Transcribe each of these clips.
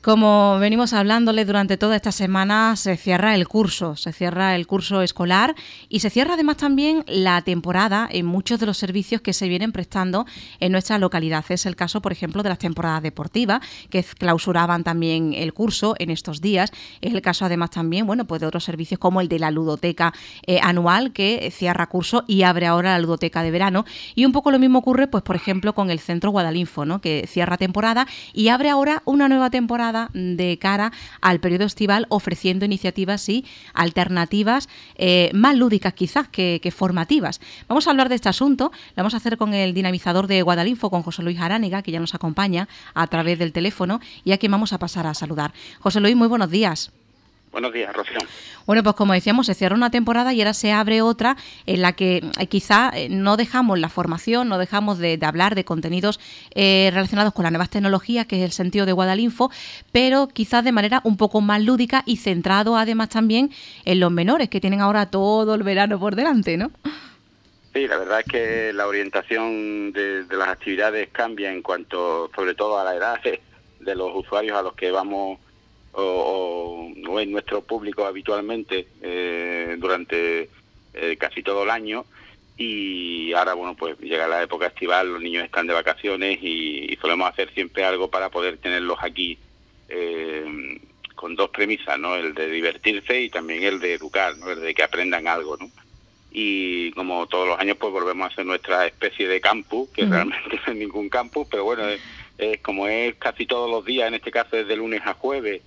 Como venimos hablándole durante toda esta semana, se cierra el curso escolar y se cierra además también la temporada en muchos de los servicios que se vienen prestando en nuestra localidad. Es el caso, por ejemplo, de las temporadas deportivas, que clausuraban también el curso en estos días. Es el caso además también, bueno, pues de otros servicios como el de la ludoteca anual, que cierra curso y abre ahora la ludoteca de verano. Y un poco lo mismo ocurre, pues por ejemplo, con el Centro Guadalinfo, ¿no?, que cierra temporada y abre ahora una nueva temporada de cara al periodo estival, ofreciendo iniciativas y alternativas más lúdicas quizás que formativas. Vamos a hablar de este asunto, lo vamos a hacer con el dinamizador de Guadalinfo, con José Luis Arániga, que ya nos acompaña a través del teléfono y a quien vamos a pasar a saludar. José Luis, muy buenos días. Buenos días, Rocío. Bueno, pues como decíamos, se cierra una temporada y ahora se abre otra en la que quizá no dejamos la formación, no dejamos de hablar de contenidos relacionados con las nuevas tecnologías, que es el sentido de Guadalinfo, pero quizás de manera un poco más lúdica y centrado además también en los menores, que tienen ahora todo el verano por delante, ¿no? Sí, la verdad es que la orientación de las actividades cambia en cuanto, sobre todo, a la edad de los usuarios a los que vamos o en nuestro público habitualmente durante casi todo el año. Y ahora, bueno, pues llega la época estival, los niños están de vacaciones y solemos hacer siempre algo para poder tenerlos aquí con dos premisas, ¿no? El de divertirse y también el de educar, ¿no? El de que aprendan algo, ¿no? Y como todos los años, pues volvemos a hacer nuestra especie de campus, que realmente no es ningún campus, pero bueno, como es casi todos los días, en este caso es de lunes a jueves,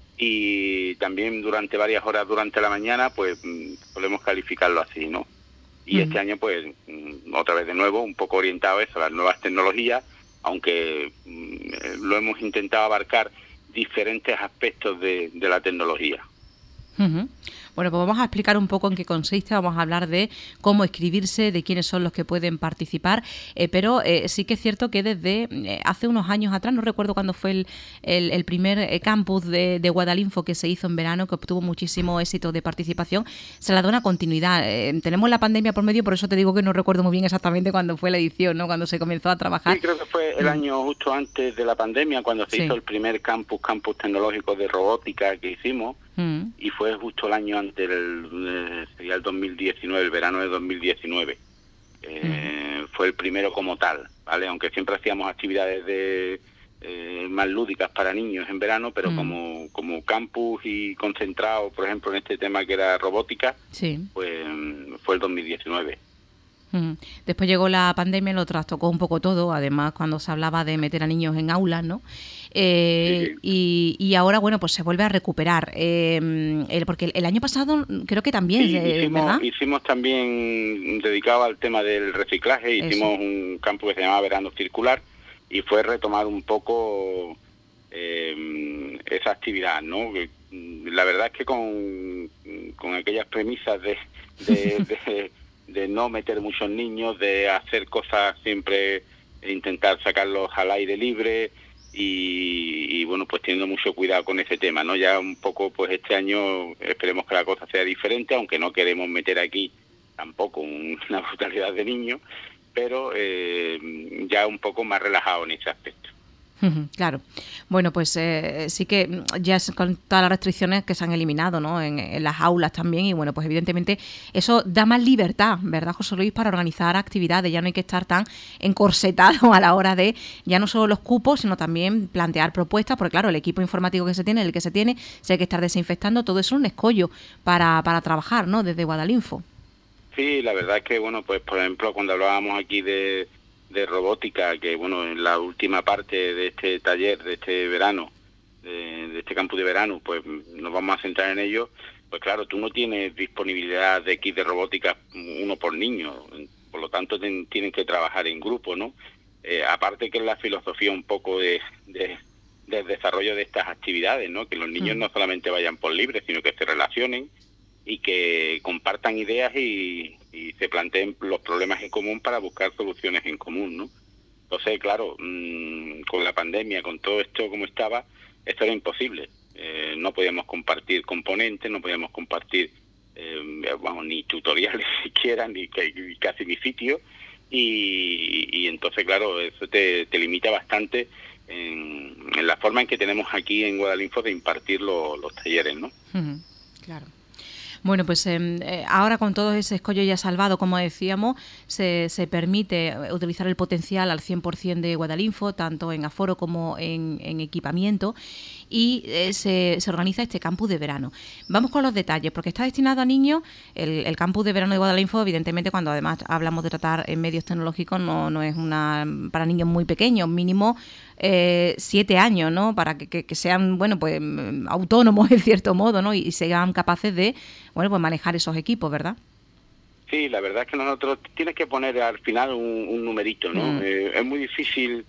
y también durante varias horas durante la mañana, pues podemos calificarlo así, ¿no? Y este año, pues, otra vez de nuevo, un poco orientado a eso, a las nuevas tecnologías, aunque lo hemos intentado abarcar diferentes aspectos de la tecnología. Bueno, pues vamos a explicar un poco en qué consiste, vamos a hablar de cómo inscribirse, de quiénes son los que pueden participar, pero sí que es cierto que desde hace unos años atrás, no recuerdo cuándo fue el primer campus de Guadalinfo que se hizo en verano, que obtuvo muchísimo éxito de participación, se le da una continuidad. Tenemos la pandemia por medio, por eso te digo que no recuerdo muy bien exactamente cuándo fue la edición, ¿no?, cuando se comenzó a trabajar. Sí, creo que fue el año justo antes de la pandemia, cuando se hizo el primer campus tecnológico de robótica que hicimos, y fue justo el año antes sería el 2019, el verano de 2019. Fue el primero como tal, ¿vale? Aunque siempre hacíamos actividades más lúdicas para niños en verano, pero como campus y concentrado, por ejemplo, en este tema que era robótica, pues fue el 2019. Después llegó la pandemia, lo trastocó un poco todo, además cuando se hablaba de meter a niños en aulas, ¿no? Sí. Y ahora, bueno, pues se vuelve a recuperar, porque el año pasado creo que también, sí, ¿verdad? Hicimos también, dedicado al tema del reciclaje, hicimos un campo que se llamaba Verano Circular, y fue retomar un poco esa actividad, ¿no? La verdad es que con aquellas premisas de no meter muchos niños, de hacer cosas siempre, intentar sacarlos al aire libre y bueno, pues teniendo mucho cuidado con ese tema, ¿no? Ya un poco, pues este año esperemos que la cosa sea diferente, aunque no queremos meter aquí tampoco una brutalidad de niños, pero ya un poco más relajado en ese aspecto. Claro. Bueno, pues sí que ya con todas las restricciones que se han eliminado, ¿no?, en las aulas también, y bueno, pues evidentemente eso da más libertad, ¿verdad, José Luis?, para organizar actividades. Ya no hay que estar tan encorsetado a la hora de ya no solo los cupos, sino también plantear propuestas, porque claro, el equipo informático que se tiene, si hay que estar desinfectando, todo eso es un escollo para trabajar, ¿no?, desde Guadalinfo. Sí, la verdad es que, bueno, pues por ejemplo, cuando hablábamos aquí de robótica, que bueno, en la última parte de este taller, de este verano, de este campus de verano, pues nos vamos a centrar en ello. Pues claro, tú no tienes disponibilidad de kit de robótica uno por niño, por lo tanto tienen que trabajar en grupo, ¿no? Aparte que es la filosofía un poco del desarrollo de estas actividades, ¿no? Que los niños no solamente vayan por libre, sino que se relacionen y que compartan ideas y se planteen los problemas en común para buscar soluciones en común, ¿no? Entonces, claro, con la pandemia, con todo esto como estaba, esto era imposible. No podíamos compartir componentes, no podíamos compartir ni tutoriales siquiera, ni casi ni sitio, y entonces, claro, eso te limita bastante en la forma en que tenemos aquí en Guadalinfo de impartir los talleres, ¿no? Claro. Bueno, pues ahora con todo ese escollo ya salvado, como decíamos, se permite utilizar el potencial al 100% de Guadalinfo, tanto en aforo como en equipamiento, y se organiza este campus de verano. Vamos con los detalles, porque está destinado a niños. El campus de verano de Guadalinfo, evidentemente, cuando además hablamos de tratar en medios tecnológicos, no es para niños muy pequeños, mínimo 7 años, ¿no? Para que sean, bueno, pues autónomos en cierto modo, ¿no? Y sean capaces de, bueno, pues manejar esos equipos, ¿verdad? Sí, la verdad es que nosotros tienes que poner al final un numerito, ¿no? Es muy difícil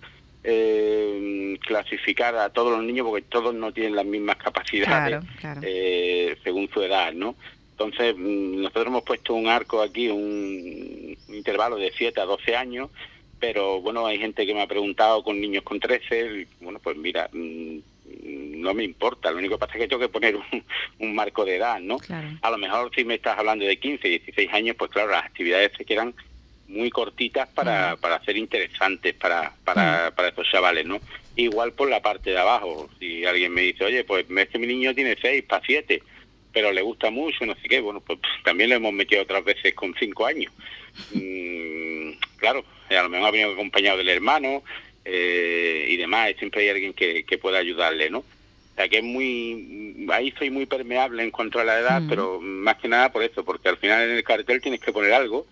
clasificar a todos los niños porque todos no tienen las mismas capacidades, claro. Según su edad, ¿no? Entonces, nosotros hemos puesto un arco aquí, un intervalo de 7 a 12 años, pero bueno, hay gente que me ha preguntado con niños con 13, y, bueno, pues mira, no me importa, lo único que pasa es que tengo que poner un marco de edad, ¿no? Claro. A lo mejor si me estás hablando de 15, 16 años, pues claro, las actividades se quedan muy cortitas para ser interesantes para estos chavales, ¿no? Igual por la parte de abajo, si alguien me dice, oye, pues es que mi niño tiene 6 para 7, pero le gusta mucho, no sé qué, bueno, pues también lo hemos metido otras veces con 5 años. Claro, a lo mejor ha venido acompañado del hermano y demás, y siempre hay alguien que pueda ayudarle, ¿no? O sea que ahí soy muy permeable en cuanto a la edad, pero más que nada por eso, porque al final en el cartel tienes que poner algo,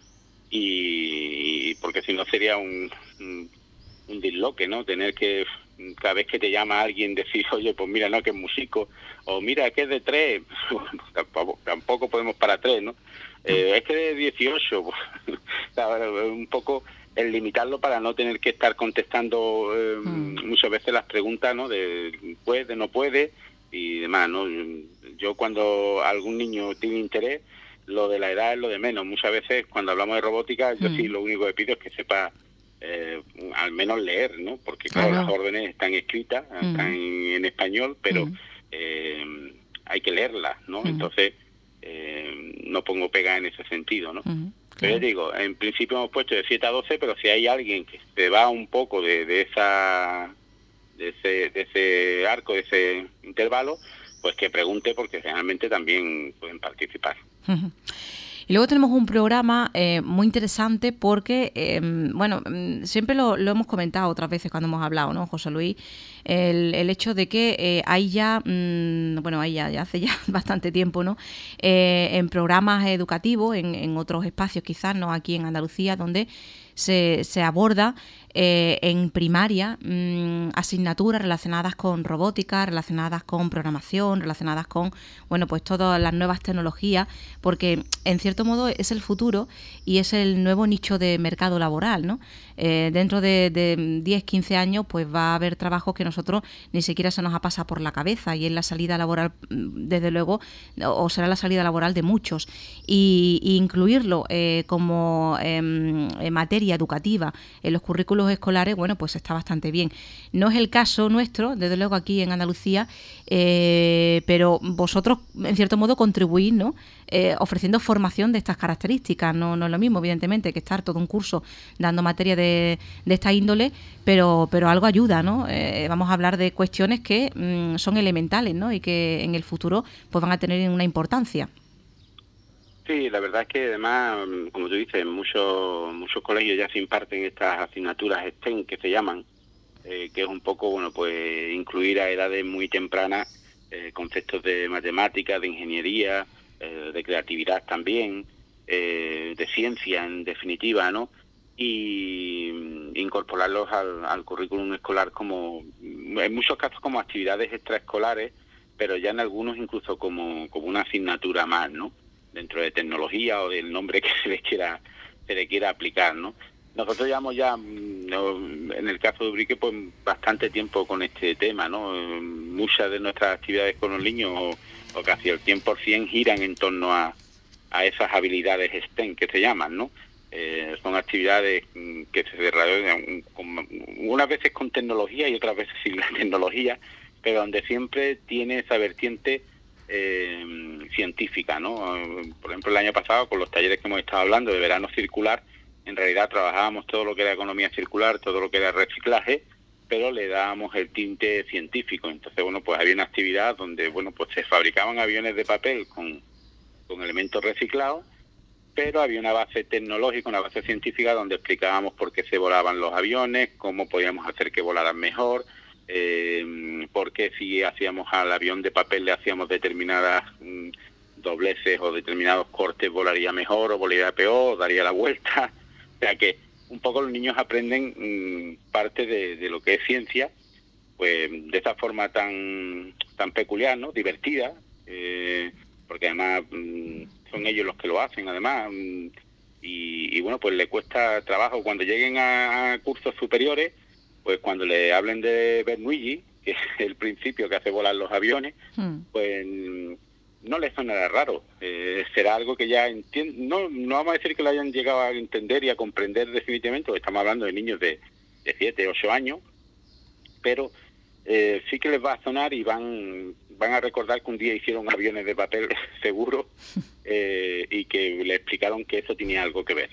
y porque si no sería un disloque, ¿no? Tener que, cada vez que te llama alguien, decir, oye, pues mira, no, que es músico, o mira, que es de 3, tampoco podemos para 3, ¿no? Es que de 18, pues, un poco el limitarlo para no tener que estar contestando muchas veces las preguntas, ¿no? De puede, no puede y demás, ¿no? Yo cuando algún niño tiene interés, lo de la edad es lo de menos. Muchas veces cuando hablamos de robótica, yo sí lo único que pido es que sepa al menos leer, ¿no? Porque claro, las órdenes están escritas, están en español, pero hay que leerlas, ¿no? Entonces no pongo pega en ese sentido, ¿no? Pero yo digo, en principio hemos puesto de 7 a 12, pero si hay alguien que se va un poco de ese arco, de ese intervalo, pues que pregunte, porque realmente también pueden participar. Y luego tenemos un programa muy interesante porque, bueno, siempre lo hemos comentado otras veces cuando hemos hablado, ¿no, José Luis? El hecho de que hay ya, bueno, hay ya hace ya bastante tiempo, ¿no? En programas educativos, en otros espacios quizás, no aquí en Andalucía, donde se aborda en primaria asignaturas relacionadas con robótica, relacionadas con programación, relacionadas con, bueno, pues todas las nuevas tecnologías, porque en cierto modo es el futuro y es el nuevo nicho de mercado laboral, ¿no? Dentro de 10, 15 años pues va a haber trabajos que nosotros ni siquiera se nos ha pasado por la cabeza, y es la salida laboral, desde luego, o será la salida laboral de muchos, y incluirlo como materia educativa en los currículos escolares, bueno, pues está bastante bien. No es el caso nuestro, desde luego aquí en Andalucía, pero vosotros en cierto modo contribuís, ¿no? Ofreciendo formación de estas características. No es lo mismo, evidentemente, que estar todo un curso dando materia de esta índole, pero algo ayuda, ¿no? Vamos a hablar de cuestiones que son elementales, ¿no? Y que en el futuro pues van a tener una importancia. Sí, la verdad es que además, como tú dices, muchos colegios ya se imparten estas asignaturas STEM que se llaman, que es un poco, bueno, pues incluir a edades muy tempranas conceptos de matemáticas, de ingeniería, de creatividad también, de ciencia en definitiva, ¿no? Y incorporarlos al currículum escolar como, en muchos casos como actividades extraescolares, pero ya en algunos incluso como una asignatura más, ¿no? Dentro de tecnología o del nombre que se le quiera aplicar, ¿no? Nosotros llevamos ya, en el caso de Ubrique, pues bastante tiempo con este tema, ¿no? Muchas de nuestras actividades con los niños, o casi el 100%, giran en torno a esas habilidades STEM que se llaman, ¿no? Son actividades que se desarrollan unas veces con tecnología y otras veces sin la tecnología, pero donde siempre tiene esa vertiente científica, ¿no? Por ejemplo, el año pasado, con los talleres que hemos estado hablando de verano circular, en realidad trabajábamos todo lo que era economía circular, todo lo que era reciclaje, pero le dábamos el tinte científico. Entonces, bueno, pues había una actividad donde, bueno, pues se fabricaban aviones de papel con elementos reciclados, pero había una base tecnológica, una base científica donde explicábamos por qué se volaban los aviones, cómo podíamos hacer que volaran mejor, por qué si hacíamos al avión de papel le hacíamos determinadas dobleces o determinados cortes volaría mejor o volaría peor, o daría la vuelta. O sea que un poco los niños aprenden parte de lo que es ciencia, pues de esa forma tan peculiar, ¿no? Divertida, porque además son ellos los que lo hacen, además, y bueno, pues le cuesta trabajo. Cuando lleguen a cursos superiores, pues cuando le hablen de Bernoulli, que es el principio que hace volar los aviones, pues no les sonará raro. Será algo que ya entienden. No vamos a decir que lo hayan llegado a entender y a comprender definitivamente, porque estamos hablando de niños de 7, 8 años, pero sí que les va a sonar y van a recordar que un día hicieron aviones de papel seguro, y que le explicaron que eso tenía algo que ver.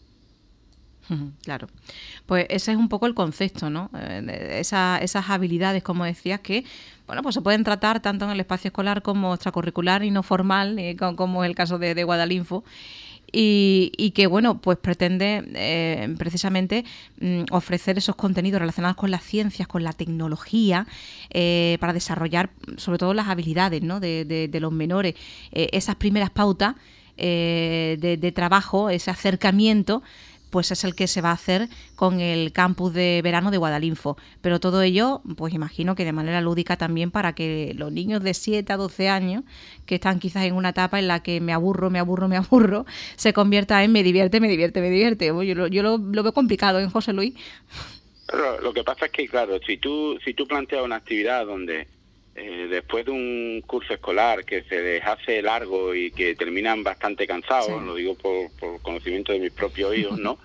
Claro, pues ese es un poco el concepto, ¿no? Esas habilidades, como decías, que bueno, pues se pueden tratar tanto en el espacio escolar como extracurricular y no formal, como es el caso de Guadalinfo. Y que, bueno, pues pretende precisamente ofrecer esos contenidos relacionados con las ciencias, con la tecnología, para desarrollar sobre todo las habilidades, ¿no? de los menores, esas primeras pautas de trabajo, ese acercamiento, pues es el que se va a hacer con el campus de verano de Guadalinfo. Pero todo ello, pues imagino que de manera lúdica también, para que los niños de 7 a 12 años, que están quizás en una etapa en la que me aburro, se convierta en me divierte. Yo lo veo complicado, ¿eh, José Luis? Pero lo que pasa es que, claro, si tú planteas una actividad donde después de un curso escolar que se les hace largo y que terminan bastante cansados, sí, lo digo por conocimiento de mis propios hijos, ¿no?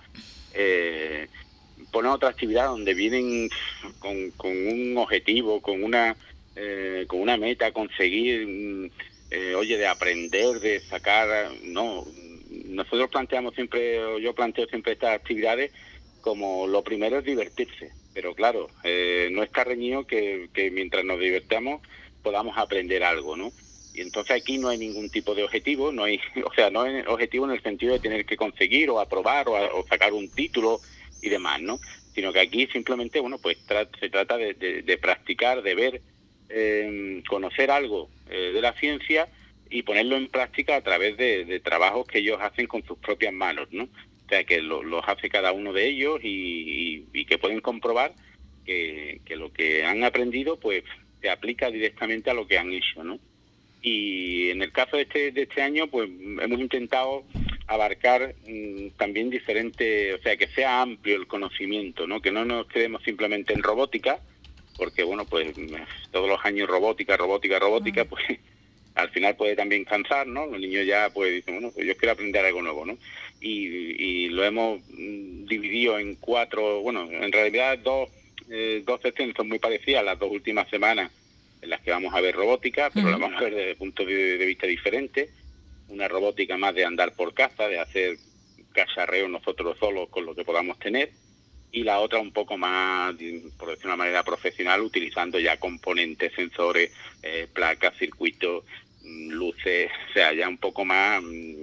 Poner otra actividad donde vienen con un objetivo, con una meta, conseguir, de aprender, de sacar, no. Nosotros planteamos siempre, o yo planteo siempre estas actividades como lo primero es divertirse. Pero claro, no está reñido que mientras nos divertamos podamos aprender algo, ¿no? Y entonces aquí no hay ningún tipo de objetivo, no hay objetivo en el sentido de tener que conseguir o aprobar o sacar un título y demás, ¿no? Sino que aquí simplemente, bueno, pues se trata de practicar, de ver, conocer algo de la ciencia y ponerlo en práctica a través de trabajos que ellos hacen con sus propias manos, ¿no? O sea, que los hace cada uno de ellos y que pueden comprobar que lo que han aprendido pues se aplica directamente a lo que han hecho, ¿no? Y en el caso de este año, pues hemos intentado abarcar también diferentes, o sea, que sea amplio el conocimiento, ¿no? Que no nos quedemos simplemente en robótica, porque, bueno, pues todos los años robótica, pues al final puede también cansar, ¿no? Los niños ya pues dicen, bueno, pues yo quiero aprender algo nuevo, ¿no? Y lo hemos dividido en 4, bueno, en realidad dos secciones son muy parecidas las 2 últimas semanas en las que vamos a ver robótica, pero la vamos a ver desde puntos de vista diferentes. Una robótica más de andar por casa, de hacer cacharreo nosotros solos con lo que podamos tener, y la otra un poco más, por decir de una manera profesional, utilizando ya componentes, sensores, placas, circuitos, luces, o sea, ya un poco más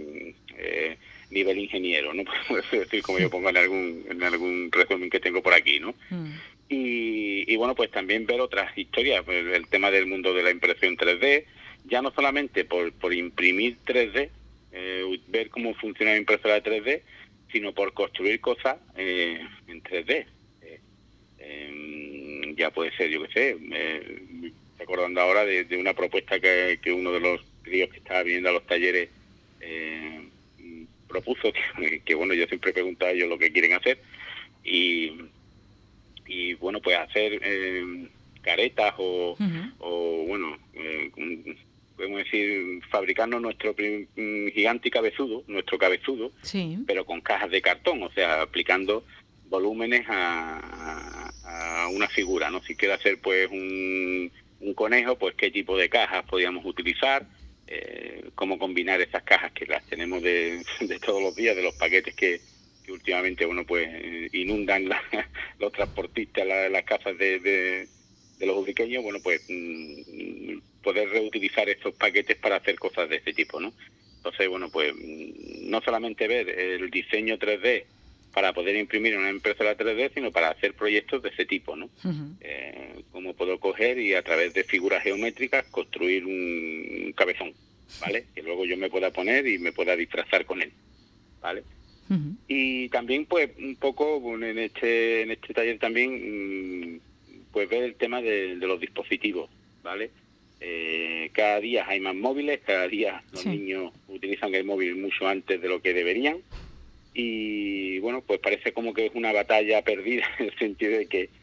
nivel ingeniero, ¿no? Puedo decir, como yo pongo en algún resumen que tengo por aquí, ¿no? Y bueno, pues también ver otras historias, pues el tema del mundo de la impresión 3D, ya no solamente por imprimir 3D, ver cómo funciona la impresora 3D, sino por construir cosas en 3D. Ya puede ser, yo qué sé, estoy acordando ahora de una propuesta que uno de los críos que estaba viniendo a los talleres propuso, que bueno, yo siempre he preguntado a ellos lo que quieren hacer, y bueno, pues hacer caretas o bueno, podemos decir, fabricarnos nuestro gigante cabezudo, sí, pero con cajas de cartón, o sea, aplicando volúmenes a una figura, ¿no? Si quiere hacer pues un conejo, pues qué tipo de cajas podríamos utilizar, cómo combinar esas cajas que las tenemos de todos los días, de los paquetes que que últimamente, bueno, pues inundan los transportistas las casas de los ubriqueños, bueno, pues poder reutilizar estos paquetes para hacer cosas de este tipo, ¿no? Entonces, bueno, pues no solamente ver el diseño 3D para poder imprimir en una impresora 3D, sino para hacer proyectos de ese tipo, ¿no? Ujú. Como puedo coger y a través de figuras geométricas construir un cabezón, ¿vale? Que luego yo me pueda poner y me pueda disfrazar con él, ¿vale? Ujú. Y también, pues, un poco bueno, en este taller también, pues ver el tema de los dispositivos, ¿vale? Cada día hay más móviles, cada día los Sí. niños utilizan el móvil mucho antes de lo que deberían, y bueno, pues parece como que es una batalla perdida en el sentido de que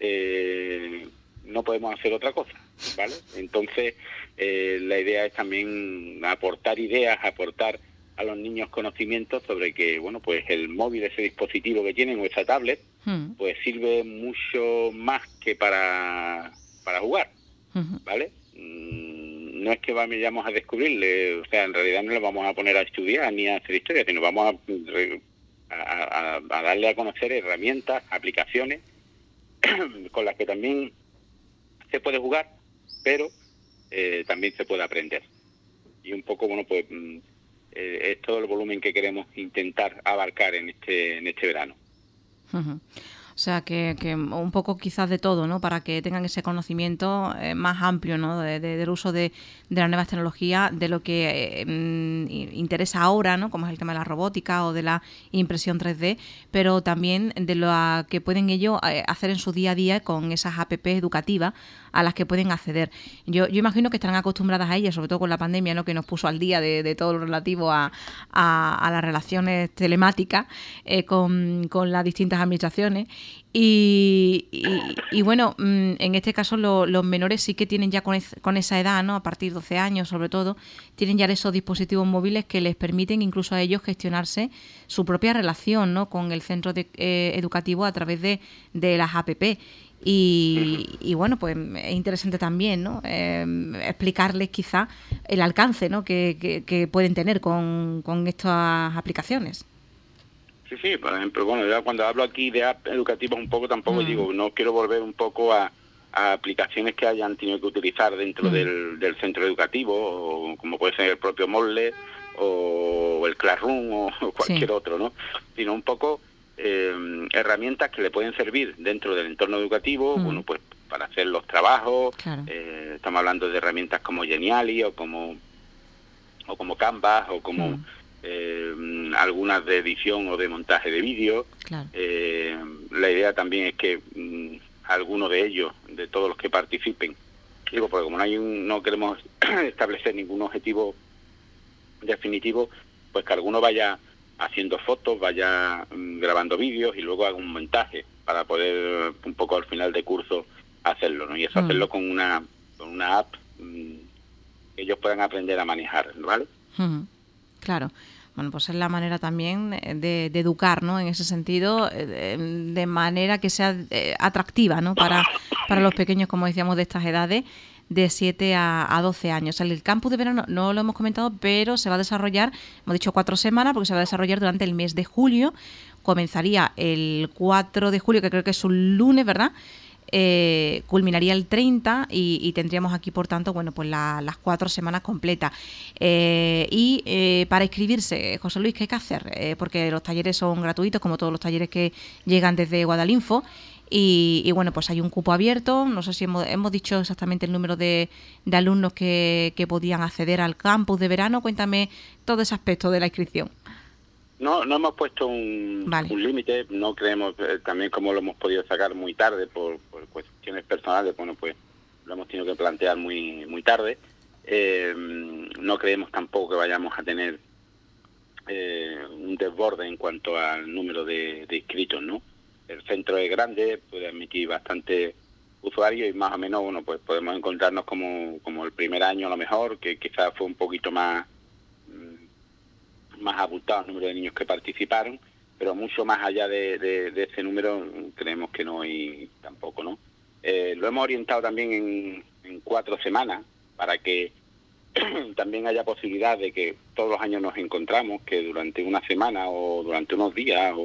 no podemos hacer otra cosa, ¿vale? Entonces, la idea es también aportar ideas, aportar a los niños conocimientos sobre que, bueno, pues el móvil, ese dispositivo que tienen o esa tablet, Ujú. pues sirve mucho más que para jugar, Ujú. ¿vale? No es que vayamos a descubrirle, o sea, en realidad no le vamos a poner a estudiar ni a hacer historia, sino vamos a darle a conocer herramientas, aplicaciones con las que también se puede jugar, pero también se puede aprender. Y un poco, bueno, pues es todo el volumen que queremos intentar abarcar en este verano. Ujú. O sea, que un poco quizás de todo, ¿no? Para que tengan ese conocimiento más amplio, ¿no? Del uso de las nuevas tecnologías, de lo que interesa ahora, ¿no? Como es el tema de la robótica o de la impresión 3D, pero también de lo que pueden ellos hacer en su día a día con esas apps educativas a las que pueden acceder. Yo imagino que estarán acostumbradas a ellas, sobre todo con la pandemia, ¿no? Que nos puso al día de todo lo relativo a las relaciones telemáticas con las distintas administraciones. Y bueno, en este caso los menores sí que tienen ya con esa edad, ¿no? A partir de 12 años sobre todo, tienen ya esos dispositivos móviles que les permiten incluso a ellos gestionarse su propia relación, ¿no? Con el centro educativo a través de las APP. Y bueno, pues es interesante también, ¿no? Explicarles quizá el alcance, ¿no? que pueden tener con estas aplicaciones. Sí, por ejemplo, bueno, ya cuando hablo aquí de apps educativas un poco tampoco digo, no quiero volver un poco a aplicaciones que hayan tenido que utilizar dentro del centro educativo, o como puede ser el propio Moodle o el Classroom o cualquier otro, ¿no? Sino un poco herramientas que le pueden servir dentro del entorno educativo, bueno, pues para hacer los trabajos. Claro. Estamos hablando de herramientas como Geniali o como Canvas o como algunas de edición o de montaje de vídeo. Claro. La idea también es que algunos de ellos, de todos los que participen, digo, porque como no queremos establecer ningún objetivo definitivo, pues que alguno vaya haciendo fotos, vaya grabando vídeos y luego haga un montaje para poder un poco al final de curso hacerlo, ¿no? Y eso hacerlo con una app que ellos puedan aprender a manejar, ¿vale? Claro. Bueno, pues es la manera también de educar, ¿no? En ese sentido, de manera que sea atractiva, ¿no? Para los pequeños, como decíamos, de estas edades, de 7 a 12 años. El campus de verano no lo hemos comentado, pero se va a desarrollar, hemos dicho 4 semanas, porque se va a desarrollar durante el mes de julio. Comenzaría el 4 de julio, que creo que es un lunes, ¿verdad? Culminaría el 30 y tendríamos aquí, por tanto, bueno, pues las 4 semanas completas. Para inscribirse, José Luis, ¿qué hay que hacer? Porque los talleres son gratuitos, como todos los talleres que llegan desde Guadalinfo. Y bueno, pues hay un cupo abierto. No sé si hemos dicho exactamente el número de alumnos que podían acceder al campus de verano. Cuéntame todo ese aspecto de la inscripción. No hemos puesto un límite, no creemos, también como lo hemos podido sacar muy tarde por cuestiones personales, bueno, pues lo hemos tenido que plantear muy tarde. No creemos tampoco que vayamos a tener un desborde en cuanto al número de inscritos, ¿no? El centro es grande, puede admitir bastante usuarios y más o menos, bueno, pues podemos encontrarnos como el primer año a lo mejor, que quizás fue un poquito más abultado el número de niños que participaron, pero mucho más allá de ese número creemos que no hay tampoco, ¿no? Lo hemos orientado también en 4 semanas para que también haya posibilidad de que todos los años nos encontramos, que durante una semana o durante unos días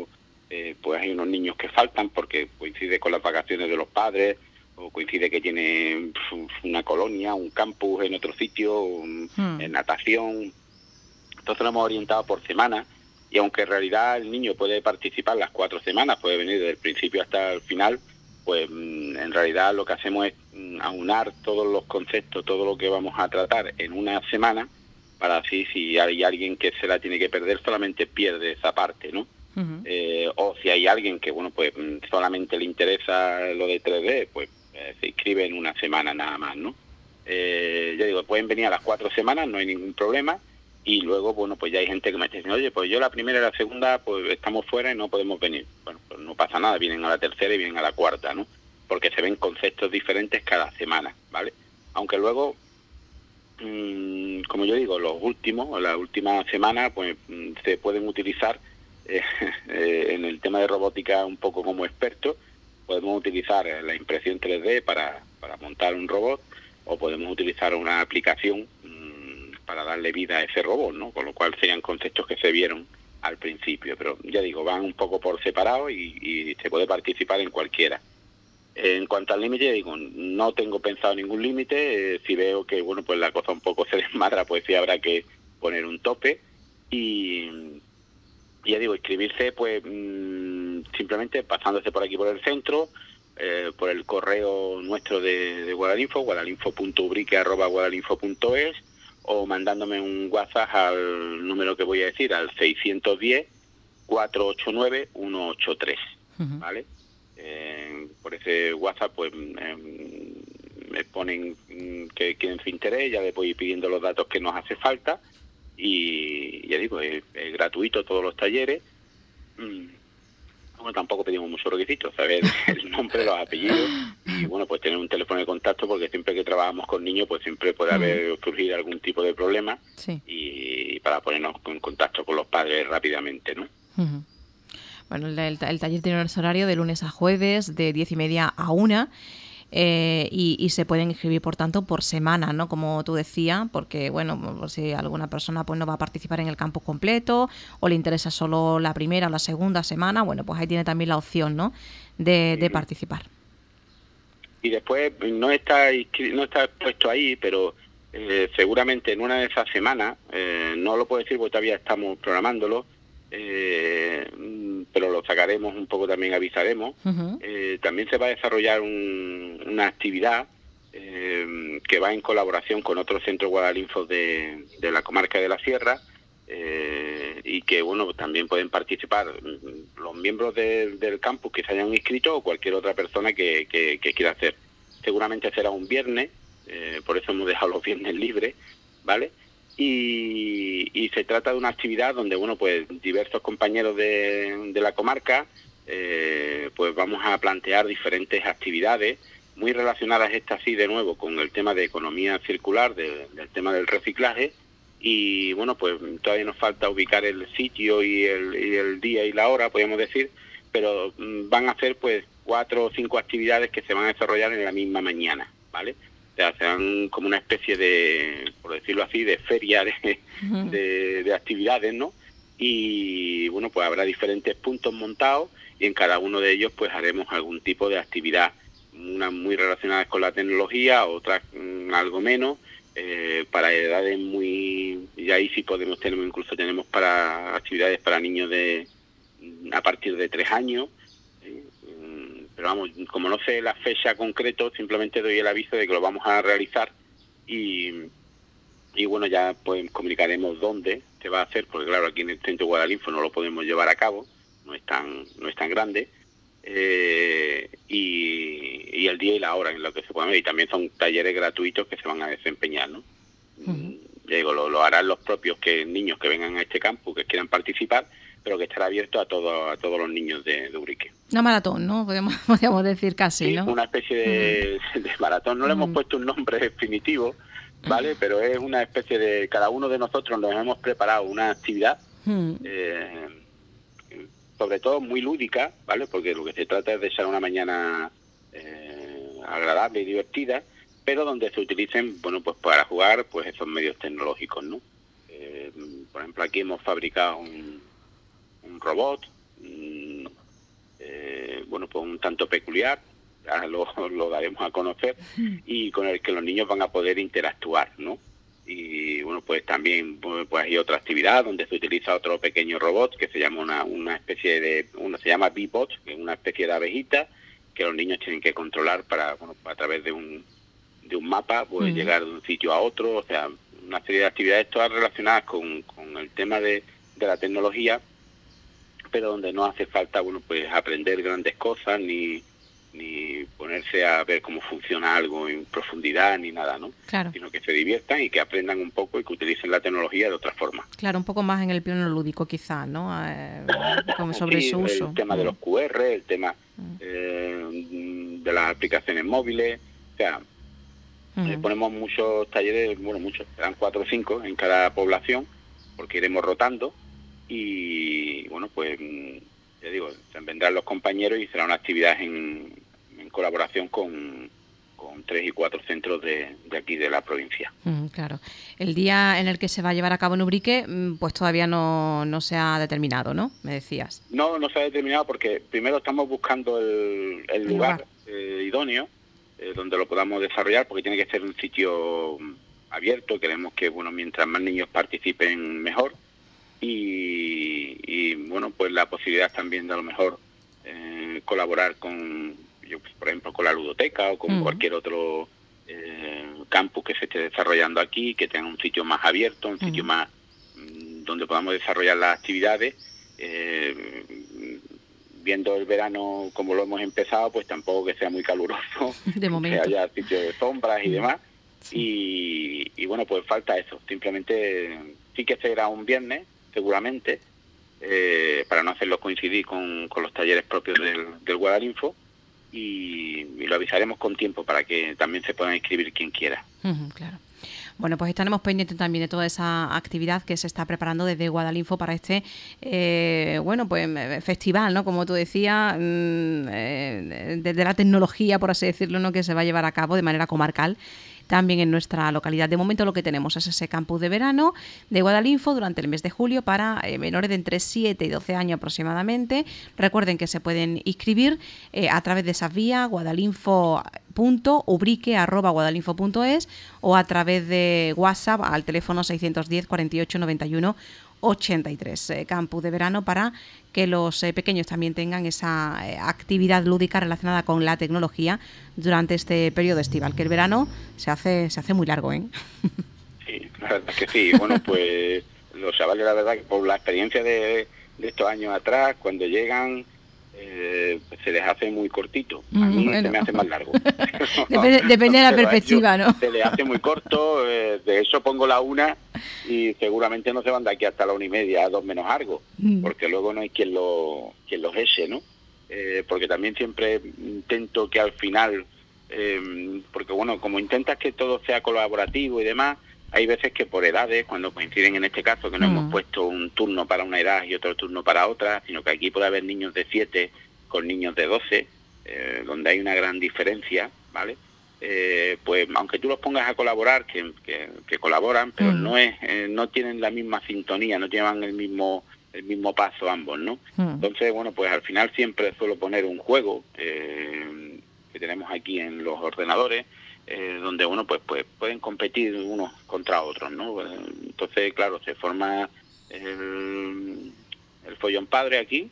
pues hay unos niños que faltan porque coincide con las vacaciones de los padres, o coincide que tiene una colonia, un campus en otro sitio, en natación. Entonces lo hemos orientado por semana, y aunque en realidad el niño puede participar las 4 semanas, puede venir desde el principio hasta el final, pues en realidad lo que hacemos es aunar todos los conceptos, todo lo que vamos a tratar en una semana, para así, si hay alguien que se la tiene que perder, solamente pierde esa parte, ¿no? O si hay alguien que, bueno, pues solamente le interesa lo de 3D, pues se inscribe en una semana nada más, ¿no? Ya digo, pueden venir a las 4 semanas, no hay ningún problema, y luego, bueno, pues ya hay gente que me está diciendo, oye, pues yo la primera y la segunda, pues estamos fuera y no podemos venir. Bueno, pues no pasa nada, vienen a la tercera y vienen a la cuarta, ¿no? Porque se ven conceptos diferentes cada semana, ¿vale? Aunque luego, como yo digo, la última semana, pues se pueden utilizar en el tema de robótica un poco como expertos. Podemos utilizar la impresión 3D para montar un robot, o podemos utilizar una aplicación para darle vida a ese robot, ¿no? Con lo cual serían conceptos que se vieron al principio, pero ya digo, van un poco por separado y se puede participar en cualquiera. En cuanto al límite, digo, no tengo pensado ningún límite. Si veo que, bueno, pues la cosa un poco se desmadra, pues sí habrá que poner un tope. Y ya digo, inscribirse, pues simplemente pasándose por aquí por el centro, por el correo nuestro de Guadalinfo, guadalinfo.ubrique@guadalinfo.es, o mandándome un WhatsApp al número que voy a decir, al 610-489-183, ¿vale? Por ese WhatsApp, pues me ponen que quieren su interés, ya les voy pidiendo los datos que nos hace falta, y ya digo, es gratuito todos los talleres. Bueno, tampoco pedimos muchos requisitos, saber el nombre, los apellidos, y bueno, pues tener un teléfono de contacto, porque siempre que trabajamos con niños, pues siempre puede surgir algún tipo de problema, y para ponernos en contacto con los padres rápidamente, ¿no? Bueno, el taller tiene un horario de lunes a jueves, de 10:30 a 1, y se pueden inscribir, por tanto, por semana, ¿no? Como tú decías, porque, bueno, si alguna persona pues no va a participar en el campus completo, o le interesa solo la primera o la segunda semana, bueno, pues ahí tiene también la opción, ¿no?, de participar. Y después no está puesto ahí, pero seguramente en una de esas semanas, no lo puedo decir porque todavía estamos programándolo, pero lo sacaremos un poco, también avisaremos. También se va a desarrollar una actividad que va en colaboración con otros centros Guadalinfo de la comarca de la Sierra, y que, bueno, también pueden participar los miembros del campus que se hayan inscrito, o cualquier otra persona que quiera hacer. Seguramente será un viernes, por eso hemos dejado los viernes libres, ¿vale? Y se trata de una actividad donde, bueno, pues diversos compañeros de la comarca, pues vamos a plantear diferentes actividades muy relacionadas, estas sí, de nuevo, con el tema de economía circular, del tema del reciclaje. Y bueno, pues todavía nos falta ubicar el sitio y el día y la hora, podríamos decir, pero van a ser pues 4 o 5 actividades que se van a desarrollar en la misma mañana, ¿vale? O sea, serán como una especie de, por decirlo así, de feria de actividades, ¿no? Y bueno, pues habrá diferentes puntos montados, y en cada uno de ellos pues haremos algún tipo de actividad, unas muy relacionadas con la tecnología, otras algo menos, para edades muy, y ahí sí tenemos para actividades para niños a partir de 3 años, pero vamos, como no sé la fecha concreta, simplemente doy el aviso de que lo vamos a realizar, y bueno, ya pues comunicaremos dónde se va a hacer, porque claro, aquí en el centro Guadalinfo no lo podemos llevar a cabo, no es tan grande, y el día y la hora en lo que se puedan ver, y también son talleres gratuitos que se van a desempeñar, ¿no? Digo, lo harán los propios niños que vengan a este campus, que quieran participar, pero que estará abierto a todos los niños de Ubrique. Una maratón, ¿no? Podríamos decir casi, sí, ¿no? Una especie de maratón. No le hemos puesto un nombre definitivo, ¿vale? Pero es una especie de... Cada uno de nosotros nos hemos preparado una actividad, sobre todo muy lúdica, ¿vale? Porque lo que se trata es de echar una mañana agradable y divertida, pero donde se utilicen, bueno, pues para jugar, pues esos medios tecnológicos, ¿no? Por ejemplo, aquí hemos fabricado un robot, bueno, pues un tanto peculiar, ya lo daremos a conocer, y con el que los niños van a poder interactuar, ¿no? Y bueno, pues también pues hay otra actividad donde se utiliza otro pequeño robot que se llama una especie de, se llama Bee-Bot, que es una especie de abejita que los niños tienen que controlar para, bueno, a través de un mapa, pues llegar de un sitio a otro, o sea, una serie de actividades todas relacionadas con el tema de la tecnología, pero donde no hace falta, bueno, pues aprender grandes cosas ni ponerse a ver cómo funciona algo en profundidad ni nada, ¿no? Claro. Sino que se diviertan y que aprendan un poco y que utilicen la tecnología de otra forma. Claro, un poco más en el plano lúdico quizás, ¿no? Como sobre sí, su uso. El tema de los QR, el tema de las aplicaciones móviles, o sea, ponemos muchos talleres, bueno, muchos, serán 4 o 5 en cada población, porque iremos rotando y, bueno, pues, ya digo, vendrán los compañeros y será una actividad en colaboración con 3 y 4 centros de aquí de la provincia. Claro. El día en el que se va a llevar a cabo en Ubrique, pues todavía no se ha determinado, ¿no? Me decías. No se ha determinado porque primero estamos buscando el lugar idóneo donde lo podamos desarrollar, porque tiene que ser un sitio abierto. Queremos que, bueno, mientras más niños participen mejor y bueno, pues la posibilidad también de a lo mejor colaborar con, por ejemplo, con la ludoteca o con cualquier otro campus que se esté desarrollando aquí, que tenga un sitio más abierto, un sitio más donde podamos desarrollar las actividades. Viendo el verano como lo hemos empezado, pues tampoco que sea muy caluroso, de momento, que haya sitios de sombras y demás. Sí. Y bueno, pues falta eso. Simplemente sí que será un viernes, seguramente, para no hacerlo coincidir con los talleres propios del Guadalinfo, y lo avisaremos con tiempo para que también se puedan inscribir quien quiera. Claro. Bueno, pues estaremos pendientes también de toda esa actividad que se está preparando desde Guadalinfo para este, bueno, pues festival, ¿no? Como tú decías, desde la tecnología, por así decirlo, ¿no? Que se va a llevar a cabo de manera comarcal también en nuestra localidad. De momento lo que tenemos es ese campus de verano de Guadalinfo durante el mes de julio para menores de entre 7 y 12 años aproximadamente. Recuerden que se pueden inscribir a través de esas vías, guadalinfo.ubrique@guadalinfo.es, o a través de WhatsApp al teléfono 610 48 91 83. Campus de verano para que los pequeños también tengan esa actividad lúdica relacionada con la tecnología durante este periodo estival, que el verano se hace muy largo, ¿eh? Sí, la verdad es que sí. Bueno, pues los chavales, la verdad, que por la experiencia de estos años atrás, cuando llegan, pues se les hace muy cortito. A mí se me hace más largo. Depende de la perspectiva, ¿no? Se les hace muy corto. De eso pongo la 1 y seguramente no se van de aquí hasta la 1:30, a 2 menos algo, porque luego no hay quien los eche, ¿no? Porque también siempre intento que al final, porque bueno, como intentas que todo sea colaborativo y demás, hay veces que por edades, cuando coinciden en este caso, que no hemos puesto un turno para una edad y otro turno para otra, sino que aquí puede haber niños de 7 con niños de 12, donde hay una gran diferencia, ¿vale? Pues aunque tú los pongas a colaborar, que colaboran, pero no tienen la misma sintonía, no llevan el mismo paso ambos, ¿no? Entonces, bueno, pues al final siempre suelo poner un juego que tenemos aquí en los ordenadores, donde bueno, pues pueden competir unos contra otros, ¿no? Entonces, claro, se forma el follón padre aquí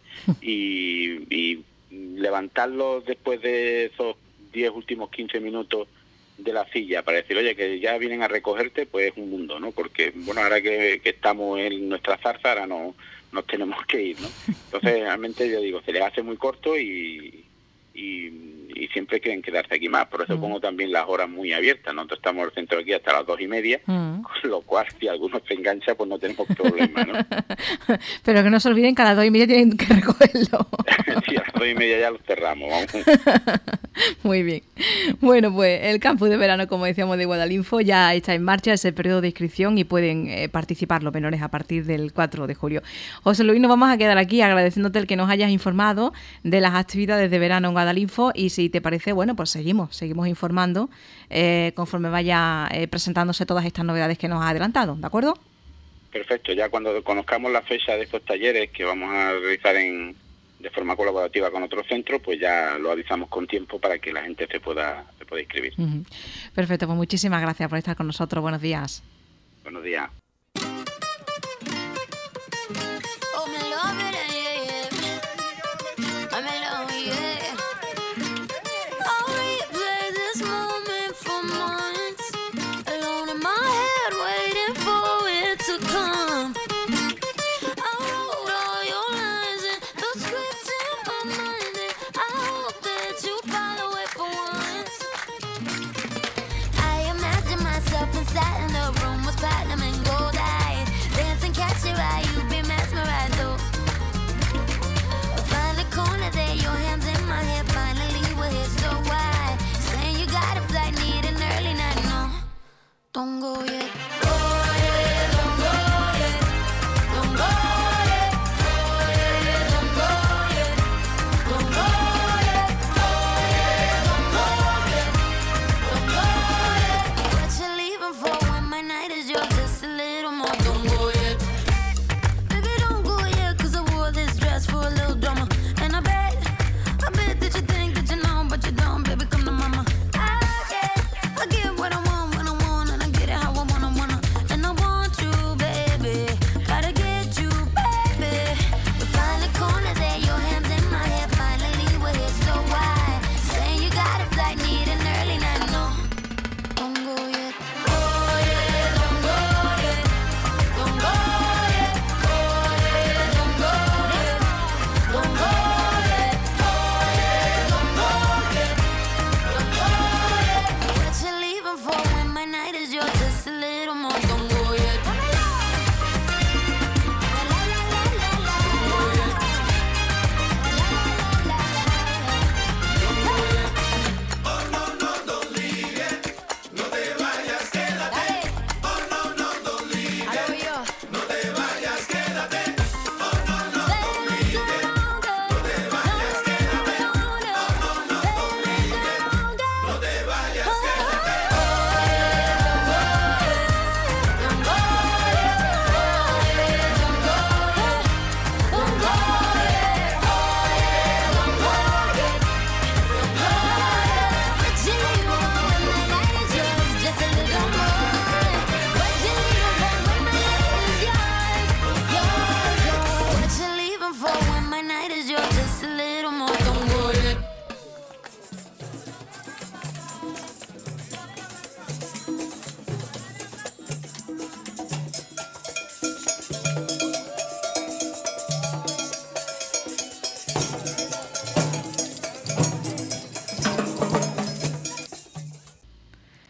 y levantarlos después de esos 10 últimos 15 minutos de la silla para decir, oye, que ya vienen a recogerte, pues es un mundo, ¿no? Porque, bueno, ahora que estamos en nuestra zarza, ahora nos tenemos que ir, ¿no? Entonces, realmente, yo digo, se les hace muy corto y siempre quieren quedarse aquí más. Por eso pongo también las horas muy abiertas. Nosotros estamos en el centro aquí hasta las 2:30, con lo cual, si alguno se engancha, pues no tenemos problema, ¿no? Pero que no se olviden que a las 2:30 tienen que recogerlo. Sí, a las 2:30 ya los cerramos, vamos. Muy bien. Bueno, pues el campus de verano, como decíamos, de Guadalinfo ya está en marcha, es el periodo de inscripción y pueden participar los menores a partir del 4 de julio. José Luis, nos vamos a quedar aquí agradeciéndote el que nos hayas informado de las actividades de verano en Guadalinfo, y si te parece, bueno, pues seguimos informando conforme vaya presentándose todas estas novedades que nos has adelantado, ¿de acuerdo? Perfecto, ya cuando conozcamos la fecha de estos talleres que vamos a realizar en de forma colaborativa con otros centros, pues ya lo avisamos con tiempo para que la gente se pueda inscribir. Perfecto, pues muchísimas gracias por estar con nosotros. Buenos días. Buenos días. Don't go yet. What you leaving for when my night is yours?